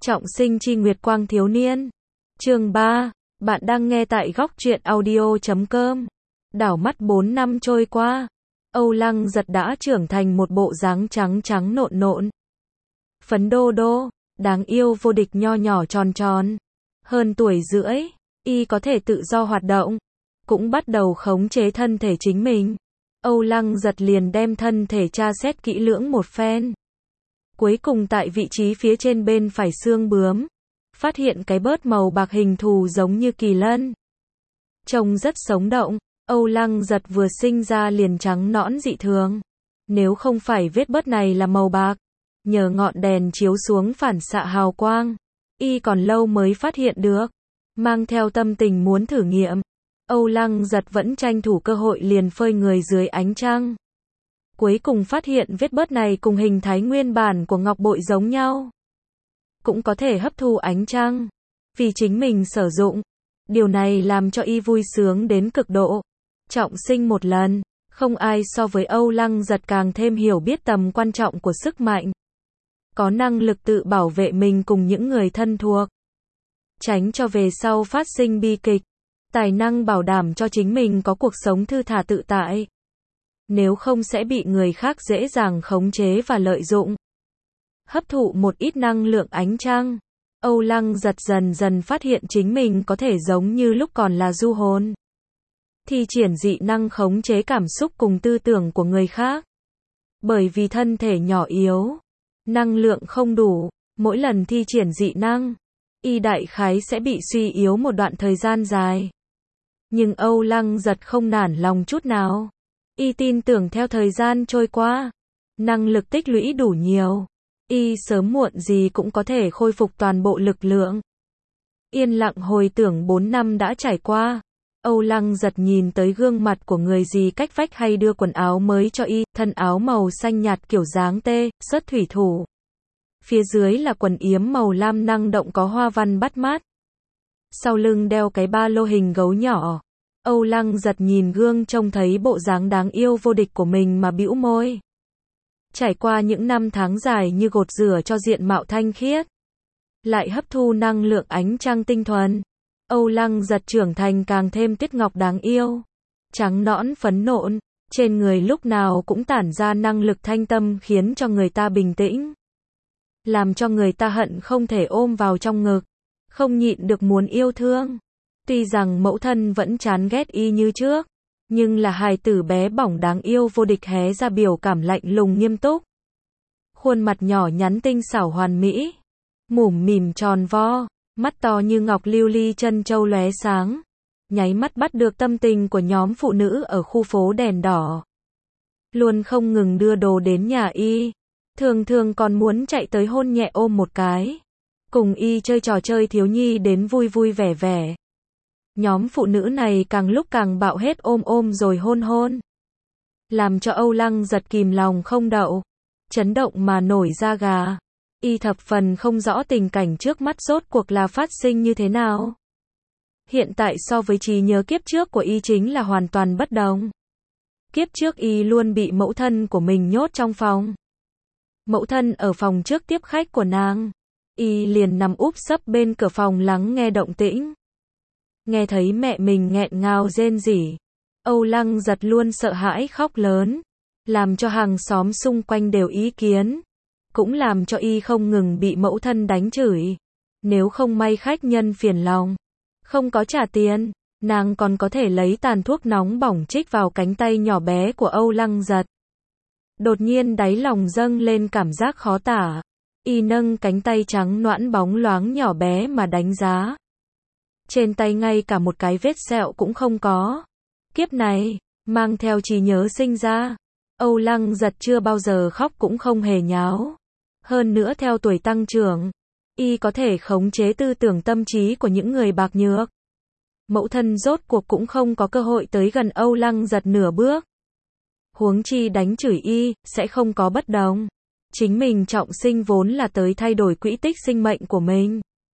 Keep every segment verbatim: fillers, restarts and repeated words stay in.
Trọng sinh chi Nguyệt Quang thiếu niên. Chương ba. Bạn đang nghe tại góc truyện audio chấm com. Đảo mắt bốn năm trôi qua, Âu Lăng Giật đã trưởng thành một bộ dáng trắng trắng nộn nộn. Phấn đô đô, đáng yêu vô địch nho nhỏ tròn tròn. Hơn tuổi rưỡi, y có thể tự do hoạt động, cũng bắt đầu khống chế thân thể chính mình. Âu Lăng Giật liền đem thân thể tra xét kỹ lưỡng một phen. Cuối cùng tại vị trí phía trên bên phải xương bướm, phát hiện cái bớt màu bạc hình thù giống như kỳ lân. Trông rất sống động, Âu Lăng Giật vừa sinh ra liền trắng nõn dị thường. Nếu không phải vết bớt này là màu bạc, nhờ ngọn đèn chiếu xuống phản xạ hào quang, y còn lâu mới phát hiện được. Mang theo tâm tình muốn thử nghiệm, Âu Lăng Giật vẫn tranh thủ cơ hội liền phơi người dưới ánh trăng. Cuối cùng phát hiện vết bớt này cùng hình thái nguyên bản của ngọc bội giống nhau. Cũng có thể hấp thu ánh trăng, vì chính mình sử dụng. Điều này làm cho y vui sướng đến cực độ. Trọng sinh một lần, không ai so với Âu Lăng Giật càng thêm hiểu biết tầm quan trọng của sức mạnh. Có năng lực tự bảo vệ mình cùng những người thân thuộc, tránh cho về sau phát sinh bi kịch. Tài năng bảo đảm cho chính mình có cuộc sống thư thả tự tại. Nếu không sẽ bị người khác dễ dàng khống chế và lợi dụng. Hấp thụ một ít năng lượng ánh trăng, Âu Lăng Giật dần dần phát hiện chính mình có thể giống như lúc còn là du hồn. Thi triển dị năng khống chế cảm xúc cùng tư tưởng của người khác. Bởi vì thân thể nhỏ yếu, năng lượng không đủ, mỗi lần thi triển dị năng, y đại khái sẽ bị suy yếu một đoạn thời gian dài. Nhưng Âu Lăng Giật không nản lòng chút nào. Y tin tưởng theo thời gian trôi qua, năng lực tích lũy đủ nhiều, y sớm muộn gì cũng có thể khôi phục toàn bộ lực lượng. Yên lặng hồi tưởng bốn năm đã trải qua, Âu Lăng Giật nhìn tới gương mặt của người dì cách vách hay đưa quần áo mới cho y, thân áo màu xanh nhạt kiểu dáng tê, xuất thủy thủ. Phía dưới là quần yếm màu lam năng động có hoa văn bắt mắt. Sau lưng đeo cái ba lô hình gấu nhỏ. Âu Lăng Giật nhìn gương trông thấy bộ dáng đáng yêu vô địch của mình mà bĩu môi. Trải qua những năm tháng dài như gột rửa cho diện mạo thanh khiết, lại hấp thu năng lượng ánh trăng tinh thuần, Âu Lăng Giật trưởng thành càng thêm tiết ngọc đáng yêu. Trắng nõn phấn nộn, trên người lúc nào cũng tản ra năng lực thanh tâm khiến cho người ta bình tĩnh. Làm cho người ta hận không thể ôm vào trong ngực, không nhịn được muốn yêu thương. Tuy rằng mẫu thân vẫn chán ghét y như trước, nhưng là hài tử bé bỏng đáng yêu vô địch hé ra biểu cảm lạnh lùng nghiêm túc. Khuôn mặt nhỏ nhắn tinh xảo hoàn mỹ, mủm mỉm tròn vo, mắt to như ngọc lưu ly chân châu lóe sáng, nháy mắt bắt được tâm tình của nhóm phụ nữ ở khu phố đèn đỏ. Luôn không ngừng đưa đồ đến nhà y, thường thường còn muốn chạy tới hôn nhẹ ôm một cái, cùng y chơi trò chơi thiếu nhi đến vui vui vẻ vẻ. Nhóm phụ nữ này càng lúc càng bạo hết ôm ôm rồi hôn hôn. Làm cho Âu Lăng Giật kìm lòng không đậu, chấn động mà nổi da gà. Y thập phần không rõ tình cảnh trước mắt rốt cuộc là phát sinh như thế nào. Hiện tại so với trí nhớ kiếp trước của y chính là hoàn toàn bất đồng. Kiếp trước y luôn bị mẫu thân của mình nhốt trong phòng. Mẫu thân ở phòng trước tiếp khách của nàng. Y liền nằm úp sấp bên cửa phòng lắng nghe động tĩnh. Nghe thấy mẹ mình nghẹn ngào rên rỉ, Âu Lăng Giật luôn sợ hãi khóc lớn, làm cho hàng xóm xung quanh đều ý kiến, cũng làm cho y không ngừng bị mẫu thân đánh chửi. Nếu không may khách nhân phiền lòng, không có trả tiền, nàng còn có thể lấy tàn thuốc nóng bỏng chích vào cánh tay nhỏ bé của Âu Lăng Giật. Đột nhiên đáy lòng dâng lên cảm giác khó tả, y nâng cánh tay trắng nõn bóng loáng nhỏ bé mà đánh giá. Trên tay ngay cả một cái vết sẹo cũng không có. Kiếp này, mang theo trí nhớ sinh ra, Âu Lăng Giật chưa bao giờ khóc cũng không hề nháo. Hơn nữa theo tuổi tăng trưởng, y có thể khống chế tư tưởng tâm trí của những người bạc nhược. Mẫu thân rốt cuộc cũng không có cơ hội tới gần Âu Lăng Giật nửa bước. Huống chi đánh chửi y, sẽ không có bất đồng. Chính mình trọng sinh vốn là tới thay đổi quỹ tích sinh mệnh của mình.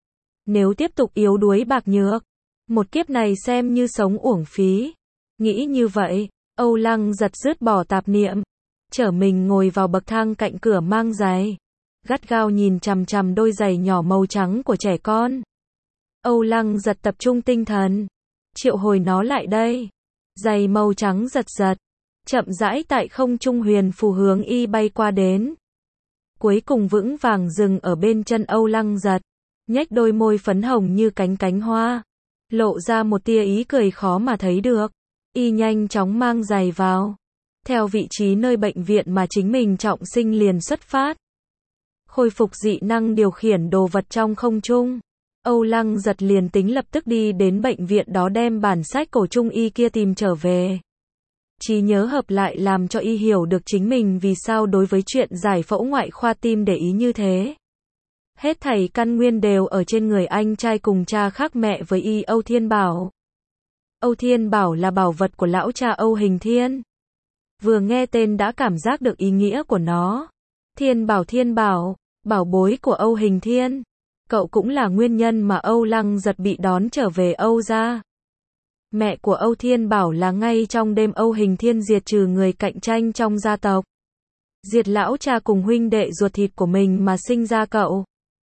Nếu tiếp tục yếu đuối bạc nhược, một kiếp này xem như sống uổng phí. Nghĩ như vậy, Âu Lăng Giật dứt bỏ tạp niệm, trở mình ngồi vào bậc thang cạnh cửa mang giày. gắt gao nhìn chằm chằm đôi giày nhỏ màu trắng của trẻ con. Âu Lăng giật tập trung tinh thần, triệu hồi nó lại đây. Giày màu trắng giật giật, chậm rãi tại không trung huyền phù hướng y bay qua đến. Cuối cùng vững vàng dừng ở bên chân Âu Lăng giật, nhếch đôi môi phấn hồng như cánh cánh hoa, lộ ra một tia ý cười khó mà thấy được. Y nhanh chóng mang giày vào, theo vị trí nơi bệnh viện mà chính mình trọng sinh liền xuất phát. Khôi phục dị năng điều khiển đồ vật trong không trung. Âu Lăng giật liền tính lập tức đi đến bệnh viện đó đem bản sách cổ trung y kia tìm trở về. Trí nhớ hợp lại làm cho y hiểu được chính mình vì sao đối với chuyện giải phẫu ngoại khoa tim để ý như thế. Hết thảy căn nguyên đều ở trên người anh trai cùng cha khác mẹ với y Âu Thiên Bảo. Âu Thiên Bảo là bảo vật của lão cha Âu Hình Thiên. Vừa nghe tên đã cảm giác được ý nghĩa của nó. Thiên Bảo Thiên Bảo, bảo bối của Âu Hình Thiên. Cậu cũng là nguyên nhân mà Âu Lăng giật bị đón trở về Âu gia. Mẹ của Âu Thiên Bảo là ngay trong đêm Âu Hình Thiên diệt trừ người cạnh tranh trong gia tộc. Diệt lão cha cùng huynh đệ ruột thịt của mình mà sinh ra cậu.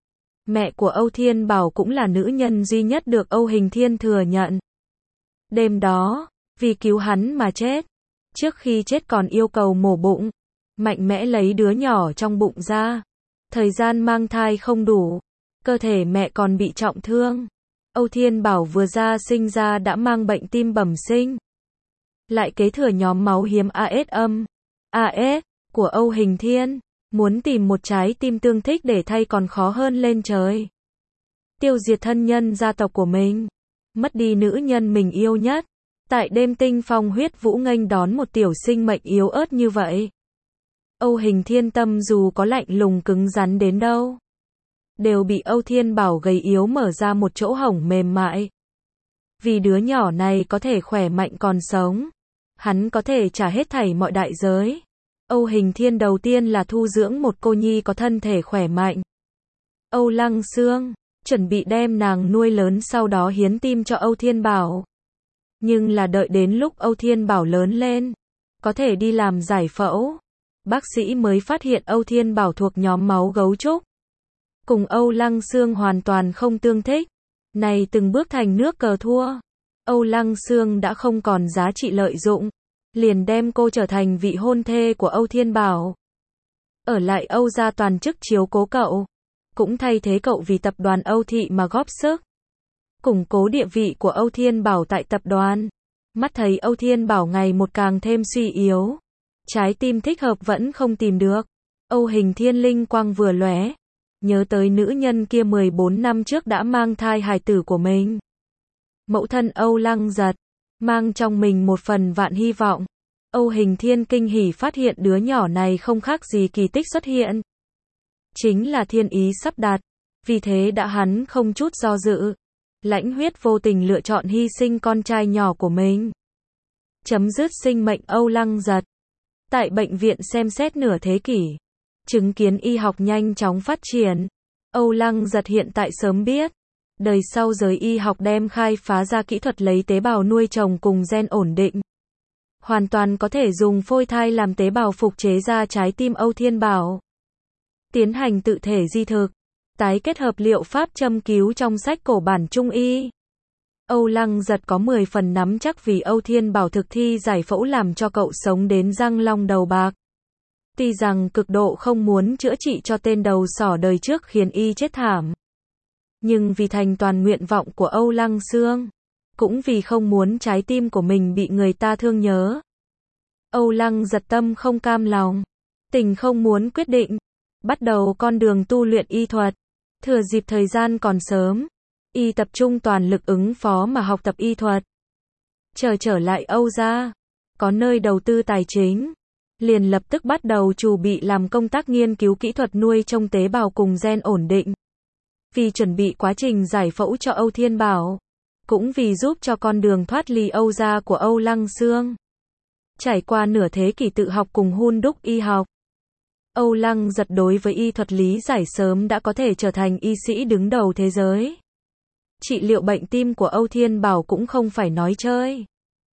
Mẹ của Âu Thiên Bảo cũng là nữ nhân duy nhất được Âu Hình Thiên thừa nhận. Đêm đó, vì cứu hắn mà chết. Trước khi chết còn yêu cầu mổ bụng, mạnh mẽ lấy đứa nhỏ trong bụng ra. Thời gian mang thai không đủ, cơ thể mẹ còn bị trọng thương. Âu Thiên Bảo vừa ra sinh ra đã mang bệnh tim bẩm sinh. Lại kế thừa nhóm máu hiếm a ét âm, a ét của Âu Hình Thiên. Muốn tìm một trái tim tương thích để thay còn khó hơn lên trời. Tiêu diệt thân nhân gia tộc của mình. Mất đi nữ nhân mình yêu nhất. Tại đêm tinh phong huyết vũ nghênh đón một tiểu sinh mệnh yếu ớt như vậy. Âu Hình Thiên tâm dù có lạnh lùng cứng rắn đến đâu, đều bị Âu Thiên Bảo gầy yếu mở ra một chỗ hổng mềm mại. Vì đứa nhỏ này có thể khỏe mạnh còn sống, hắn có thể trả hết thảy mọi đại giới. Âu Hình Thiên đầu tiên là thu dưỡng một cô nhi có thân thể khỏe mạnh. Âu Lăng Xương, chuẩn bị đem nàng nuôi lớn sau đó hiến tim cho Âu Thiên Bảo. Nhưng là đợi đến lúc Âu Thiên Bảo lớn lên, có thể đi làm giải phẫu, bác sĩ mới phát hiện Âu Thiên Bảo thuộc nhóm máu gấu trúc. Cùng Âu Lăng Xương hoàn toàn không tương thích. Này từng bước thành nước cờ thua. Âu Lăng Xương đã không còn giá trị lợi dụng. Liền đem cô trở thành vị hôn thê của Âu Thiên Bảo. Ở lại Âu gia toàn chức chiếu cố cậu. Cũng thay thế cậu vì tập đoàn Âu Thị mà góp sức. Củng cố địa vị của Âu Thiên Bảo tại tập đoàn. Mắt thấy Âu Thiên Bảo ngày một càng thêm suy yếu. Trái tim thích hợp vẫn không tìm được. Âu Hình Thiên linh quang vừa lóe. Nhớ tới nữ nhân kia mười bốn năm trước đã mang thai hài tử của mình. Mẫu thân Âu Lăng giật. Mang trong mình một phần vạn hy vọng. Âu Hình Thiên kinh hỉ phát hiện đứa nhỏ này không khác gì kỳ tích xuất hiện. Chính là thiên ý sắp đặt. Vì thế đã hắn không chút do dự. Lãnh huyết vô tình lựa chọn hy sinh con trai nhỏ của mình. Chấm dứt sinh mệnh Âu Lăng giật. Tại bệnh viện xem xét nửa thế kỷ. Chứng kiến y học nhanh chóng phát triển. Âu Lăng giật hiện tại sớm biết. Đời sau giới y học đem khai phá ra kỹ thuật lấy tế bào nuôi trồng cùng gen ổn định. Hoàn toàn có thể dùng phôi thai làm tế bào phục chế ra trái tim Âu Thiên Bảo. Tiến hành tự thể di thực. Tái kết hợp liệu pháp châm cứu trong sách cổ bản Trung Y. Âu Lăng giật có mười phần nắm chắc vì Âu Thiên Bảo thực thi giải phẫu làm cho cậu sống đến răng long đầu bạc. Tuy rằng cực độ không muốn chữa trị cho tên đầu sỏ đời trước khiến y chết thảm. Nhưng vì thành toàn nguyện vọng của Âu Lăng Xương. Cũng vì không muốn trái tim của mình bị người ta thương nhớ. Âu Lăng giật tâm không cam lòng. Tình không muốn quyết định. Bắt đầu con đường tu luyện y thuật. Thừa dịp thời gian còn sớm. Y tập trung toàn lực ứng phó mà học tập y thuật. Chờ trở lại Âu gia. Có nơi đầu tư tài chính. Liền lập tức bắt đầu chuẩn bị làm công tác nghiên cứu kỹ thuật nuôi trồng tế bào cùng gen ổn định. Vì chuẩn bị quá trình giải phẫu cho Âu Thiên Bảo. Cũng vì giúp cho con đường thoát ly Âu gia của Âu Lăng Xương. Trải qua nửa thế kỷ tự học cùng hun đúc y học. Âu Lăng giật đối với y thuật lý giải sớm đã có thể trở thành y sĩ đứng đầu thế giới. Trị liệu bệnh tim của Âu Thiên Bảo cũng không phải nói chơi.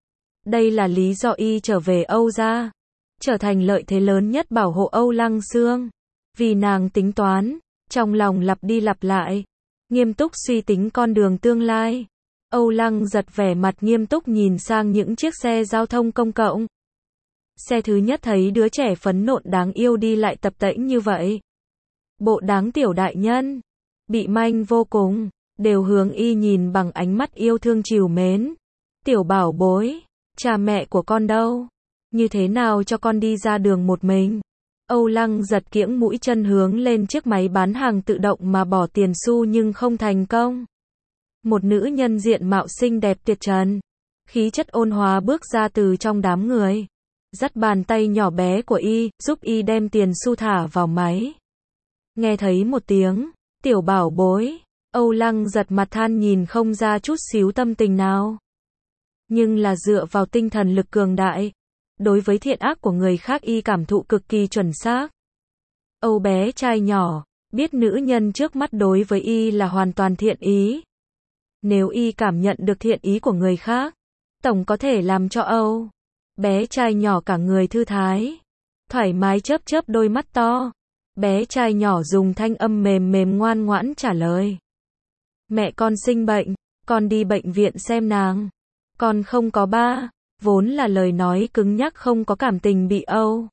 Đây là lý do y trở về Âu gia. Trở thành lợi thế lớn nhất bảo hộ Âu Lăng Xương. Vì nàng tính toán, trong lòng lặp đi lặp lại, nghiêm túc suy tính con đường tương lai. Âu Lăng giật vẻ mặt nghiêm túc nhìn sang những chiếc xe giao thông công cộng. Xe thứ nhất thấy đứa trẻ phấn nộn đáng yêu đi lại tập tễnh như vậy. Bộ đáng tiểu đại nhân, bị manh vô cùng, đều hướng y nhìn bằng ánh mắt yêu thương trìu mến. Tiểu bảo bối, cha mẹ của con đâu? Như thế nào cho con đi ra đường một mình? Âu Lăng giật kiễng mũi chân hướng lên chiếc máy bán hàng tự động mà bỏ tiền xu nhưng không thành công. Một nữ nhân diện mạo xinh đẹp tuyệt trần, khí chất ôn hòa bước ra từ trong đám người, dắt bàn tay nhỏ bé của y, giúp y đem tiền xu thả vào máy. Nghe thấy một tiếng, tiểu bảo bối, Âu Lăng giật mặt than nhìn không ra chút xíu tâm tình nào. Nhưng là dựa vào tinh thần lực cường đại, đối với thiện ác của người khác y cảm thụ cực kỳ chuẩn xác. Âu bé trai nhỏ, biết nữ nhân trước mắt đối với y là hoàn toàn thiện ý. Nếu y cảm nhận được thiện ý của người khác, tổng có thể làm cho Âu bé trai nhỏ cả người thư thái, thoải mái chớp chớp đôi mắt to. Bé trai nhỏ dùng thanh âm mềm mềm ngoan ngoãn trả lời. Mẹ con sinh bệnh, con đi bệnh viện xem nàng. Con không có ba, vốn là lời nói cứng nhắc không có cảm tình bị Âu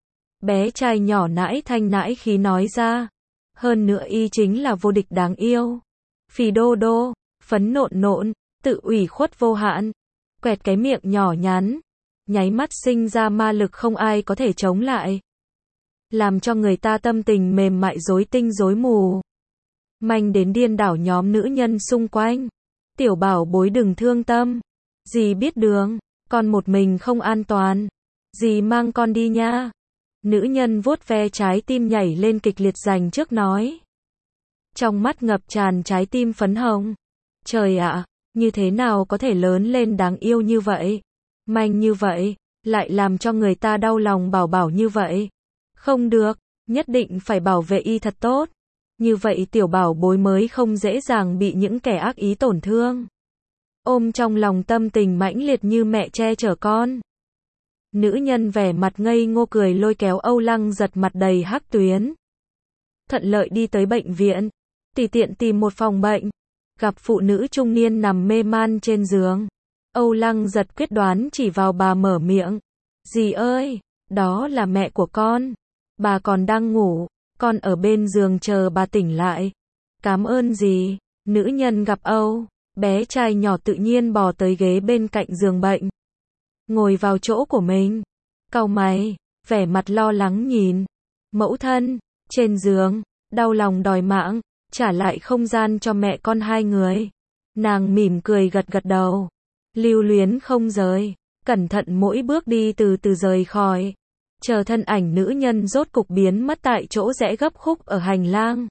bé trai nhỏ nãi thanh nãi khí nói ra. Hơn nữa y chính là vô địch đáng yêu. Phì đô đô, phấn nộn nộn, tự ủy khuất vô hạn. Quẹt cái miệng nhỏ nhắn, nháy mắt sinh ra ma lực không ai có thể chống lại. Làm cho người ta tâm tình mềm mại rối tinh rối mù. Manh đến điên đảo nhóm nữ nhân xung quanh. Tiểu bảo bối đừng thương tâm. Dì biết đường, con một mình không an toàn. Dì mang con đi nha. Nữ nhân vuốt ve trái tim nhảy lên kịch liệt dành trước nói. Trong mắt ngập tràn trái tim phấn hồng. Trời ạ, như thế nào có thể lớn lên đáng yêu như vậy? Manh như vậy, lại làm cho người ta đau lòng bảo bảo như vậy. Không được, nhất định phải bảo vệ y thật tốt. Như vậy tiểu bảo bối mới không dễ dàng bị những kẻ ác ý tổn thương. Ôm trong lòng tâm tình mãnh liệt như mẹ che chở con. Nữ nhân vẻ mặt ngây ngô cười lôi kéo Âu Lăng giật mặt đầy hắc tuyến. Thuận lợi đi tới bệnh viện, tùy tiện tìm một phòng bệnh, gặp phụ nữ trung niên nằm mê man trên giường. Âu Lăng giật quyết đoán chỉ vào bà mở miệng. Dì ơi, đó là mẹ của con. Bà còn đang ngủ, con ở bên giường chờ bà tỉnh lại. Cảm ơn dì. Nữ nhân gặp Âu bé trai nhỏ tự nhiên bò tới ghế bên cạnh giường bệnh. Ngồi vào chỗ của mình. Cau mày, vẻ mặt lo lắng nhìn. Mẫu thân, trên giường, đau lòng đòi mạng, trả lại không gian cho mẹ con hai người. Nàng mỉm cười gật gật đầu. Lưu luyến không rời, cẩn thận mỗi bước đi từ từ rời khỏi. Chờ thân ảnh nữ nhân rốt cục biến mất tại chỗ rẽ gấp khúc ở hành lang.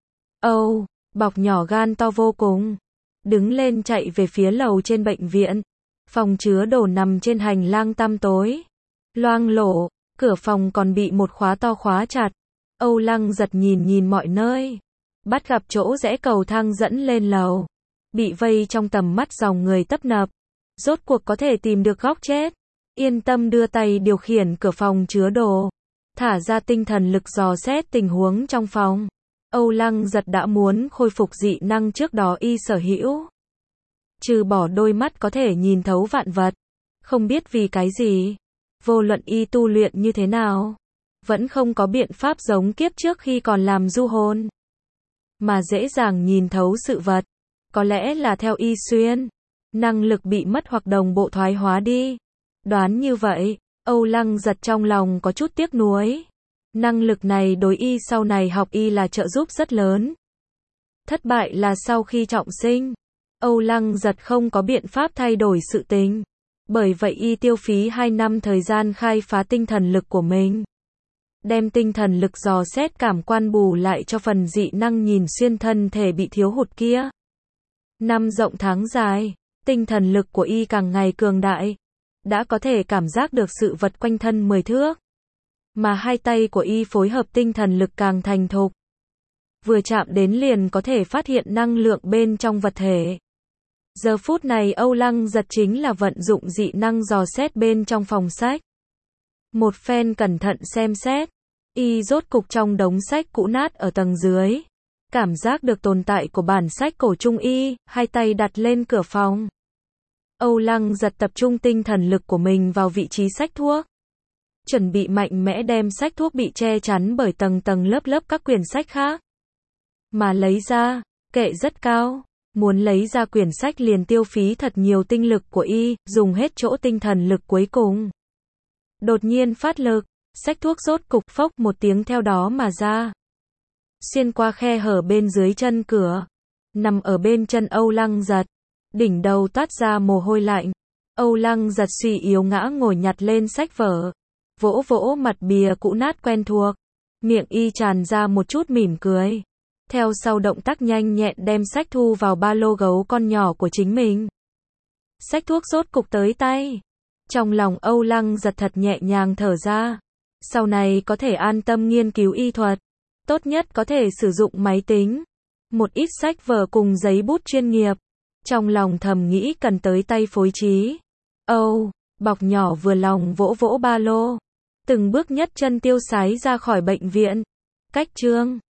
Âu, bọc nhỏ gan to vô cùng. Đứng lên chạy về phía lầu trên bệnh viện. Phòng chứa đồ nằm trên hành lang tăm tối. Loang lổ, cửa phòng còn bị một khóa to khóa chặt. Âu Lăng giật nhìn nhìn mọi nơi. Bắt gặp chỗ rẽ cầu thang dẫn lên lầu. Bị vây trong tầm mắt dòng người tấp nập. Rốt cuộc có thể tìm được góc chết. Yên tâm đưa tay điều khiển cửa phòng chứa đồ. Thả ra tinh thần lực dò xét tình huống trong phòng. Âu Lăng giật đã muốn khôi phục dị năng trước đó y sở hữu. Trừ bỏ đôi mắt có thể nhìn thấu vạn vật. Không biết vì cái gì. Vô luận y tu luyện như thế nào. Vẫn không có biện pháp giống kiếp trước khi còn làm du hồn. Mà dễ dàng nhìn thấu sự vật. Có lẽ là theo y xuyên. Năng lực bị mất hoặc đồng bộ thoái hóa đi. Đoán như vậy, Âu Lăng giật trong lòng có chút tiếc nuối. Năng lực này đối y sau này học y là trợ giúp rất lớn. Thất bại là sau khi trọng sinh. Âu Lăng giật không có biện pháp thay đổi sự tình. Bởi vậy y tiêu phí hai năm thời gian khai phá tinh thần lực của mình. Đem tinh thần lực dò xét cảm quan bù lại cho phần dị năng nhìn xuyên thân thể bị thiếu hụt kia. Năm rộng tháng dài, tinh thần lực của y càng ngày cường đại. Đã có thể cảm giác được sự vật quanh thân mười thước. Mà hai tay của y phối hợp tinh thần lực càng thành thục. Vừa chạm đến liền có thể phát hiện năng lượng bên trong vật thể. Giờ phút này Âu Lăng giật chính là vận dụng dị năng dò xét bên trong phòng sách. Một phen cẩn thận xem xét, Y rốt cục trong đống sách cũ nát ở tầng dưới. Cảm giác được tồn tại của bản sách cổ trung y, hai tay đặt lên cửa phòng. Âu Lăng Giật tập trung tinh thần lực của mình vào vị trí sách thuốc. Chuẩn bị mạnh mẽ đem sách thuốc bị che chắn bởi tầng tầng lớp lớp các quyển sách khác. Mà lấy ra, kệ rất cao. Muốn lấy ra quyển sách liền tiêu phí thật nhiều tinh lực của y, dùng hết chỗ tinh thần lực cuối cùng. Đột nhiên phát lực, sách thuốc rốt cục phốc một tiếng theo đó mà ra. Xuyên qua khe hở bên dưới chân cửa. Nằm ở bên chân Âu Lăng Giật. Đỉnh đầu toát ra mồ hôi lạnh. Âu Lăng Giật suy yếu ngã ngồi nhặt lên sách vở. Vỗ vỗ mặt bìa cũ nát quen thuộc. Miệng y tràn ra một chút mỉm cười. Theo sau động tác nhanh nhẹn đem sách thu vào ba lô gấu con nhỏ của chính mình. Sách thuốc rốt cục tới tay. Trong lòng Âu Lăng Giật thật nhẹ nhàng thở ra. Sau này có thể an tâm nghiên cứu y thuật. Tốt nhất có thể sử dụng máy tính. Một ít sách vở cùng giấy bút chuyên nghiệp. Trong lòng thầm nghĩ cần tới tay phối trí. Âu, bọc nhỏ vừa lòng vỗ vỗ ba lô. Từng bước nhất chân tiêu sái ra khỏi bệnh viện. Cách chương